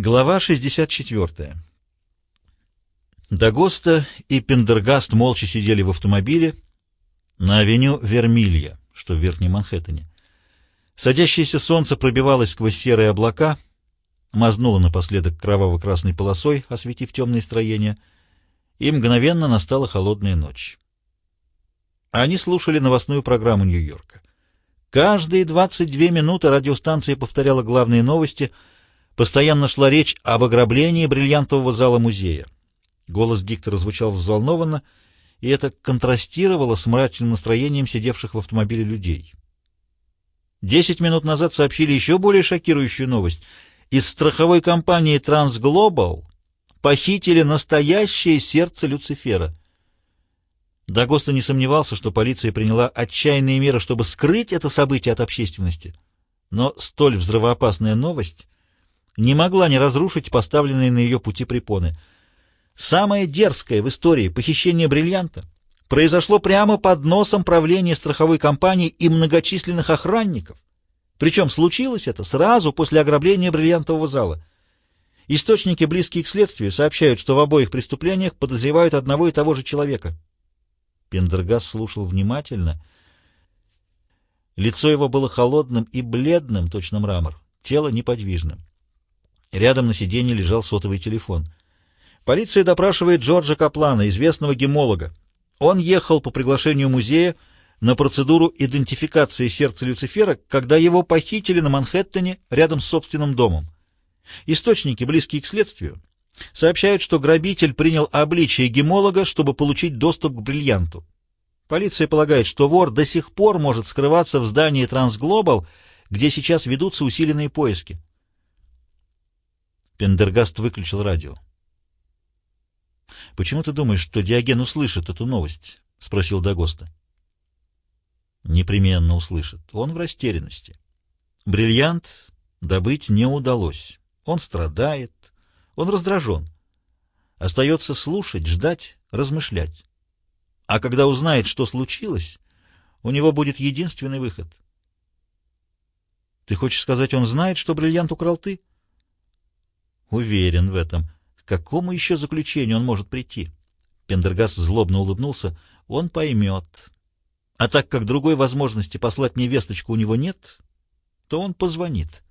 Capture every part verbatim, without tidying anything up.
Глава шестьдесят четвёртая. Дагоста и Пендергаст молча сидели в автомобиле на авеню Вермилья, что в Верхнем Манхэттене. Садящееся солнце пробивалось сквозь серые облака, мазнуло напоследок кроваво-красной полосой, осветив темные строения, и мгновенно настала холодная ночь. Они слушали новостную программу Нью-Йорка. Каждые двадцать две минуты радиостанция повторяла главные новости. Постоянно шла речь об ограблении бриллиантового зала музея. Голос диктора звучал взволнованно, и это контрастировало с мрачным настроением сидевших в автомобиле людей. Десять минут назад сообщили еще более шокирующую новость. Из страховой компании «Трансглобал» похитили настоящее сердце Люцифера. Дагоста не сомневался, что полиция приняла отчаянные меры, чтобы скрыть это событие от общественности. Но столь взрывоопасная новость не могла не разрушить поставленные на ее пути препоны. Самое дерзкое в истории похищение бриллианта произошло прямо под носом правления страховой компании и многочисленных охранников. Причем случилось это сразу после ограбления бриллиантового зала. Источники, близкие к следствию, сообщают, что в обоих преступлениях подозревают одного и того же человека. Пендергаст слушал внимательно. Лицо его было холодным и бледным, точно мрамор, тело неподвижным. Рядом на сиденье лежал сотовый телефон. Полиция допрашивает Джорджа Каплана, известного гемолога. Он ехал по приглашению музея на процедуру идентификации сердца Люцифера, когда его похитили на Манхэттене рядом с собственным домом. Источники, близкие к следствию, сообщают, что грабитель принял обличие гемолога, чтобы получить доступ к бриллианту. Полиция полагает, что вор до сих пор может скрываться в здании «Трансглобал», где сейчас ведутся усиленные поиски. Пендергаст выключил радио. «Почему ты думаешь, что Диоген услышит эту новость?» — спросил Дагоста. «Непременно услышит. Он в растерянности. Бриллиант добыть не удалось. Он страдает, он раздражен. Остается слушать, ждать, размышлять. А когда узнает, что случилось, у него будет единственный выход». «Ты хочешь сказать, он знает, что бриллиант украл ты?» «Уверен в этом. К какому еще заключению он может прийти?» Пендергаст злобно улыбнулся. «Он поймет. А так как другой возможности послать мне весточку у него нет, то он позвонит».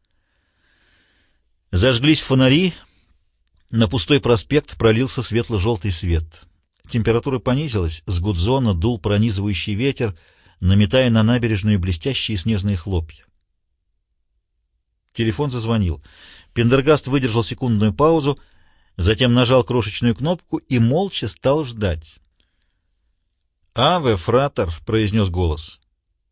Зажглись фонари. На пустой проспект пролился светло-желтый свет. Температура понизилась, с Гудзона дул пронизывающий ветер, наметая на набережную блестящие снежные хлопья. Телефон зазвонил. Пендергаст выдержал секундную паузу, затем нажал крошечную кнопку и молча стал ждать. «Аве, фратер!» — произнес голос.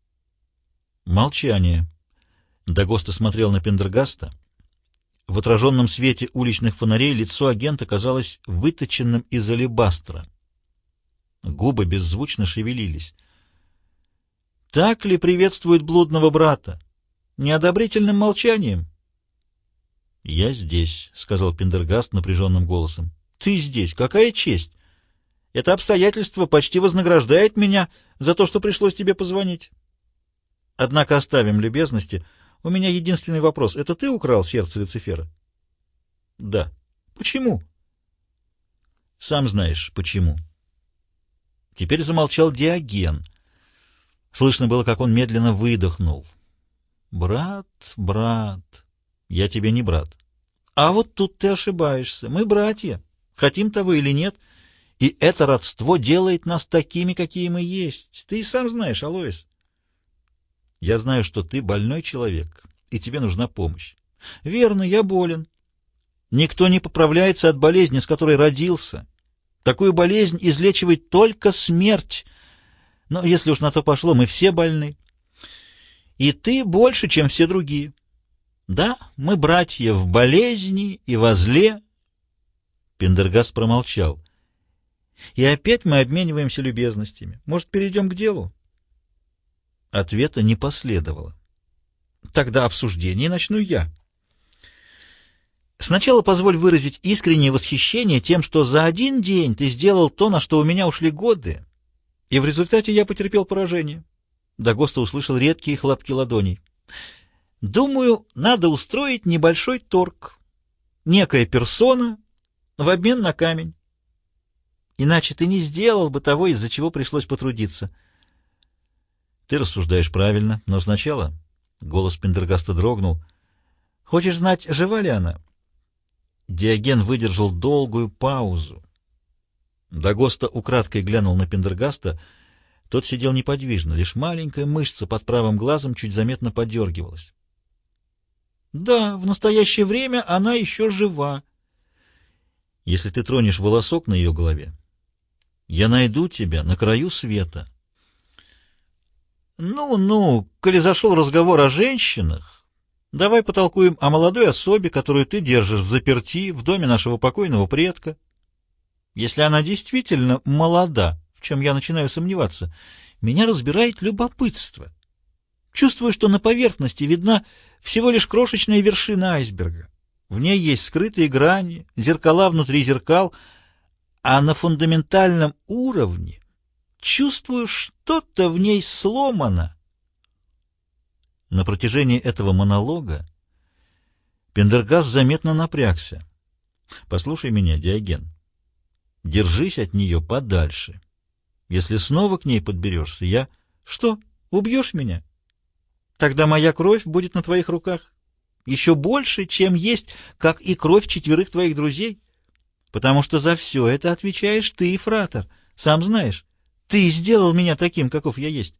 Молчание. Дагоста смотрел на Пендергаста. В отраженном свете уличных фонарей лицо агента казалось выточенным из алебастра. Губы беззвучно шевелились. «Так ли приветствует блудного брата? Неодобрительным молчанием?» «Я здесь», — сказал Пендергаст напряженным голосом. «Ты здесь? Какая честь! Это обстоятельство почти вознаграждает меня за то, что пришлось тебе позвонить. Однако оставим любезности. У меня единственный вопрос. Это ты украл сердце Люцифера?» «Да». «Почему?» «Сам знаешь, почему». Теперь замолчал Диоген. Слышно было, как он медленно выдохнул. «Брат, брат, я тебе не брат». «А вот тут ты ошибаешься. Мы братья, хотим того или нет, и это родство делает нас такими, какие мы есть. Ты и сам знаешь, Алоис». «Я знаю, что ты больной человек, и тебе нужна помощь». «Верно, я болен. Никто не поправляется от болезни, с которой родился. Такую болезнь излечивает только смерть. Но если уж на то пошло, мы все больны. И ты больше, чем все другие. Да, мы братья в болезни и во зле». Пендергаст промолчал. «И опять мы обмениваемся любезностями. Может, перейдем к делу?» Ответа не последовало. «Тогда обсуждение начну я. Сначала позволь выразить искреннее восхищение тем, что за один день ты сделал то, на что у меня ушли годы, и в результате я потерпел поражение». Дагоста услышал редкие хлопки ладоней. «Думаю, надо устроить небольшой торг. некая персона в обмен на камень. Иначе ты не сделал бы того, из-за чего пришлось потрудиться. Ты рассуждаешь правильно, но сначала... Голос Пендергаста дрогнул. Хочешь знать, жива ли она? Диоген выдержал долгую паузу. Дагоста украдкой глянул на Пендергаста. Тот сидел неподвижно, лишь маленькая мышца под правым глазом чуть заметно подергивалась. Да, в настоящее время она еще жива. Если ты тронешь волосок на ее голове, я найду тебя на краю света. Ну-ну, коли зашел разговор о женщинах, давай потолкуем о молодой особе, которую ты держишь взаперти в доме нашего покойного предка. Если она действительно молода, в чем я начинаю сомневаться, меня разбирает любопытство. Чувствую, что на поверхности видна всего лишь крошечная вершина айсберга. В ней есть скрытые грани, зеркала внутри зеркал, а на фундаментальном уровне чувствую, что-то в ней сломано. На протяжении этого монолога Пендергаст заметно напрягся. Послушай меня, Диоген. Держись от нее подальше. Если снова к ней подберешься, я... Что, убьешь меня? Тогда моя кровь будет на твоих руках. Еще больше, чем есть, как и кровь четверых твоих друзей. Потому что за все это отвечаешь ты, Фратер. Сам знаешь. Ты сделал меня таким, каков я есть.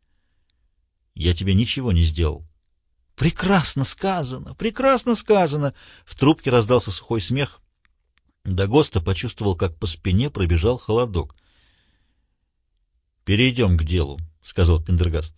Я тебе ничего не сделал. Прекрасно сказано, прекрасно сказано. В трубке раздался сухой смех. Дагоста почувствовал, как по спине пробежал холодок. «Перейдем к делу», — сказал Пендергаст.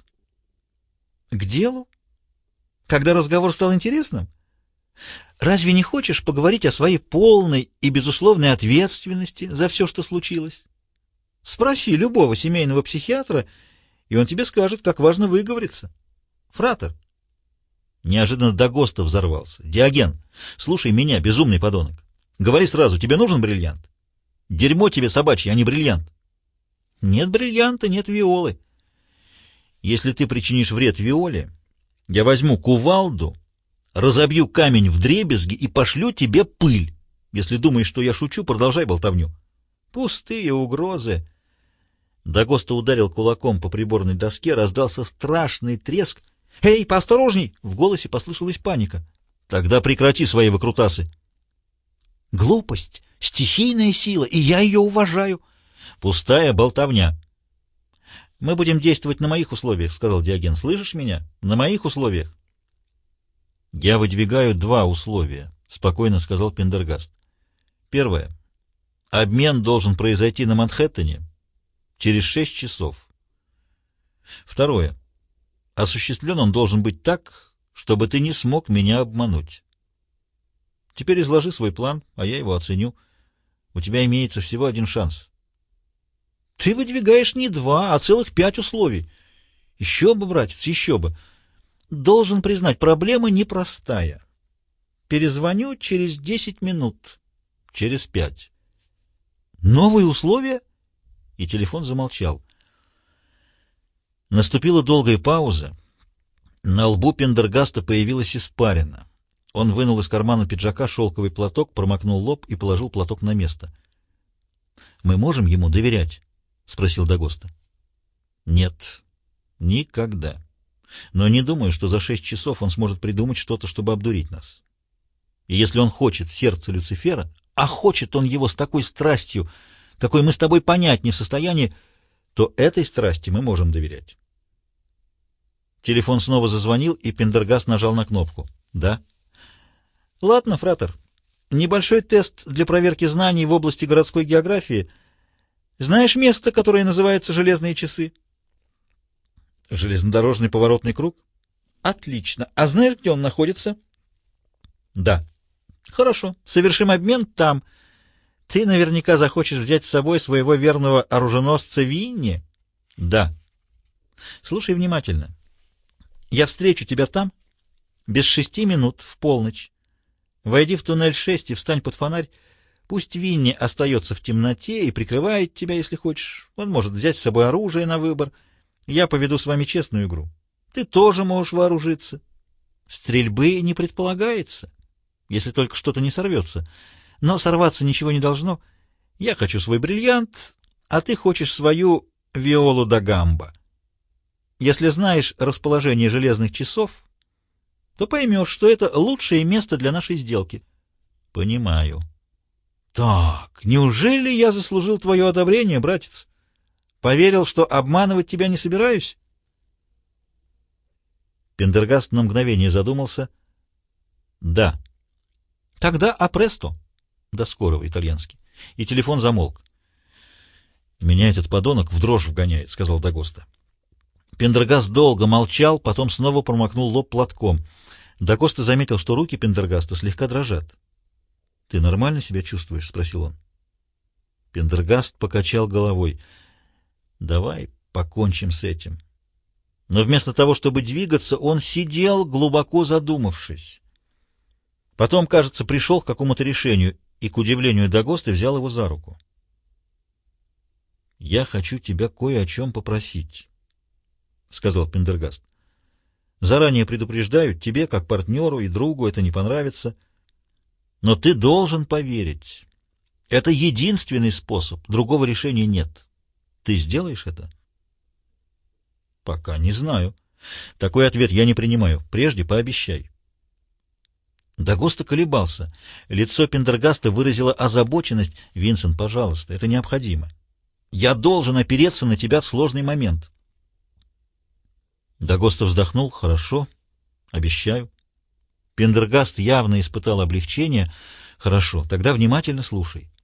«К делу? Когда разговор стал интересным? Разве не хочешь поговорить о своей полной и безусловной ответственности за все, что случилось? Спроси любого семейного психиатра, и он тебе скажет, как важно выговориться. Фратер». Неожиданно Дагоста взорвался. «Диоген, слушай меня, безумный подонок. Говори сразу, тебе нужен бриллиант? Дерьмо тебе собачье, а не бриллиант». «Нет бриллианта, нет Виолы». «Если ты причинишь вред Виоле, я возьму кувалду, разобью камень вдребезги и пошлю тебе пыль. Если думаешь, что я шучу, продолжай болтовню». «Пустые угрозы». Дагоста ударил кулаком по приборной доске, раздался страшный треск. «Эй, поосторожней!» — в голосе послышалась паника. «Тогда прекрати свои выкрутасы». «Глупость, стихийная сила, и я ее уважаю». «Пустая болтовня». «Мы будем действовать на моих условиях», — сказал Диоген. «Слышишь меня? На моих условиях». «Я выдвигаю два условия», — спокойно сказал Пендергаст. «Первое. Обмен должен произойти на Манхэттене через шесть часов. Второе. Осуществлен он должен быть так, чтобы ты не смог меня обмануть. Теперь изложи свой план, а я его оценю. У тебя имеется всего один шанс». «Ты выдвигаешь не два, а целых пять условий. Еще бы, братец, еще бы. Должен признать, проблема непростая. Перезвоню через десять минут. Через пять. Новые условия?» И телефон замолчал. Наступила долгая пауза. На лбу Пендергаста появилась испарина. Он вынул из кармана пиджака шелковый платок, промокнул лоб и положил платок на место. «Мы можем ему доверять?» — спросил Дагоста. «Нет, никогда. Но не думаю, что за шесть часов он сможет придумать что-то, чтобы обдурить нас. И если он хочет сердце Люцифера, а хочет он его с такой страстью, какой мы с тобой понять не в состоянии, то этой страсти мы можем доверять». Телефон снова зазвонил, и Пендергаст нажал на кнопку. «Да». «Ладно, Фратер. Небольшой тест для проверки знаний в области городской географии. Знаешь место, которое называется «Железные часы»?» «Железнодорожный поворотный круг». «Отлично. А знаешь, где он находится?» «Да». «Хорошо. Совершим обмен там. Ты наверняка захочешь взять с собой своего верного оруженосца Винни?» «Да». «Слушай внимательно. Я встречу тебя там без шести минут в полночь. Войди в туннель шесть и встань под фонарь. Пусть Винни остается в темноте и прикрывает тебя, если хочешь. Он может взять с собой оружие на выбор. Я поведу с вами честную игру. Ты тоже можешь вооружиться. Стрельбы не предполагается. если только что-то не сорвется. Но сорваться ничего не должно. Я хочу свой бриллиант, а ты хочешь свою Виолу да Гамбо. Если знаешь расположение железных часов, то поймешь, что это лучшее место для нашей сделки. — Понимаю. — Так, неужели я заслужил твое одобрение, братец? Поверил, что обманывать тебя не собираюсь? Пендергаст на мгновение задумался. — Да. — Тогда апресто. До скорого, итальянский. И телефон замолк. — Меня этот подонок в дрожь вгоняет, — сказал Дагоста. Пендергаст долго молчал, потом снова промокнул лоб платком. Дагоста заметил, что руки Пендергаста слегка дрожат. — Ты нормально себя чувствуешь? — спросил он. Пендергаст покачал головой. — Давай покончим с этим. Но вместо того, чтобы двигаться, он сидел, глубоко задумавшись. Потом, кажется, пришел к какому-то решению и, к удивлению Дагосты, взял его за руку. — Я хочу тебя кое о чем попросить, — сказал Пендергаст. — Заранее предупреждаю, тебе, как партнеру и другу, это не понравится. Но ты должен поверить. Это единственный способ, другого решения нет. Ты сделаешь это? — Пока не знаю. Такой ответ я не принимаю. Прежде пообещай. Дагоста колебался. Лицо Пендергаста выразило озабоченность. — Винсент, пожалуйста, это необходимо. Я должен опереться на тебя в сложный момент. Дагоста вздохнул. — Хорошо, обещаю. Пендергаст явно испытал облегчение. — Хорошо, тогда внимательно слушай.